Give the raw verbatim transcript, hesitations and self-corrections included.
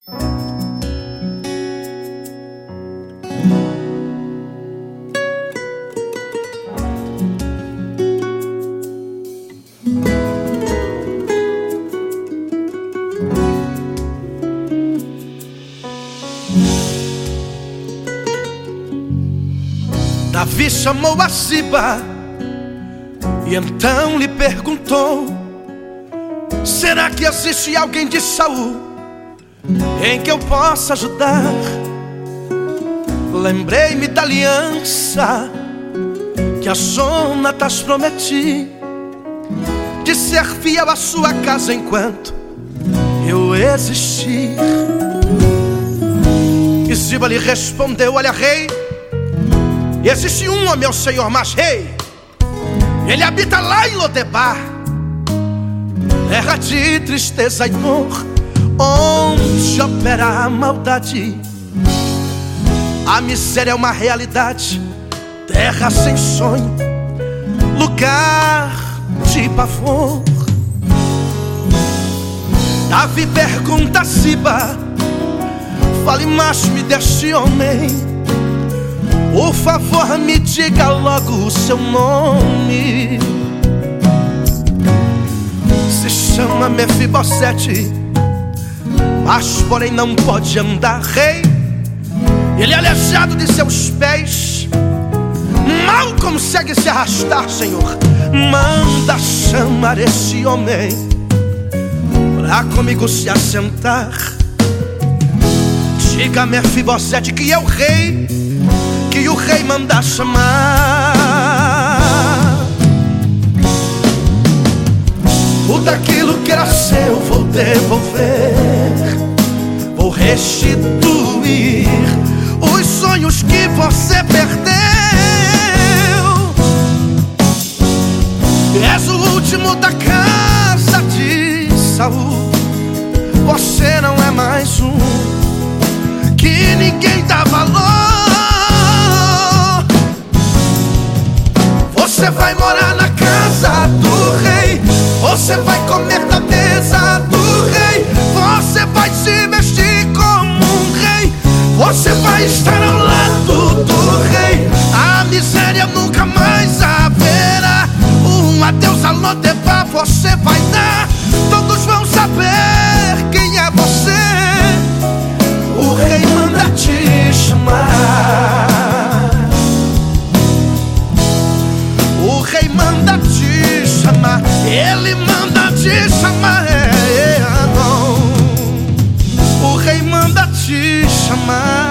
Davi chamou a Ziba e então lhe perguntou: será que existe alguém de Saul em que eu possa ajudar? Lembrei-me da aliança que a Jonatas prometi, de ser fiel à sua casa enquanto eu existir. E Ziba lhe respondeu: olha, rei, existe um, ó meu senhor, mas rei, ele habita lá em Lodebar, terra de tristeza e dor, onde opera a maldade. A miséria é uma realidade, terra sem sonho, lugar de pavor. Davi pergunta a Ziba: fale-me deste homem, por favor me diga logo o seu nome. Se chama Mefibosete, mas porém não pode andar, rei. Ele é aleijado de seus pés, mal consegue se arrastar, Senhor. Manda chamar esse homem pra comigo se assentar. Diga a Mefibosete que é o rei, que o rei manda chamar. Tudo aquilo que era seu vou devolver, vou restituir os sonhos que você perdeu. És o último da casa de Saul, você não é mais um que ninguém dá valor. Você vai morar na casa do rei, você vai comer da mesa do rei, você vai se vestir como um rei, você vai estar ao lado do rei. A miséria nunca mais haverá. Um adeus a Lodebar você vai dar, todos vão saber quem é você. O rei manda te chamar, o rei manda te chamar, ele manda te chamar, é, é, não. O rei manda te chamar.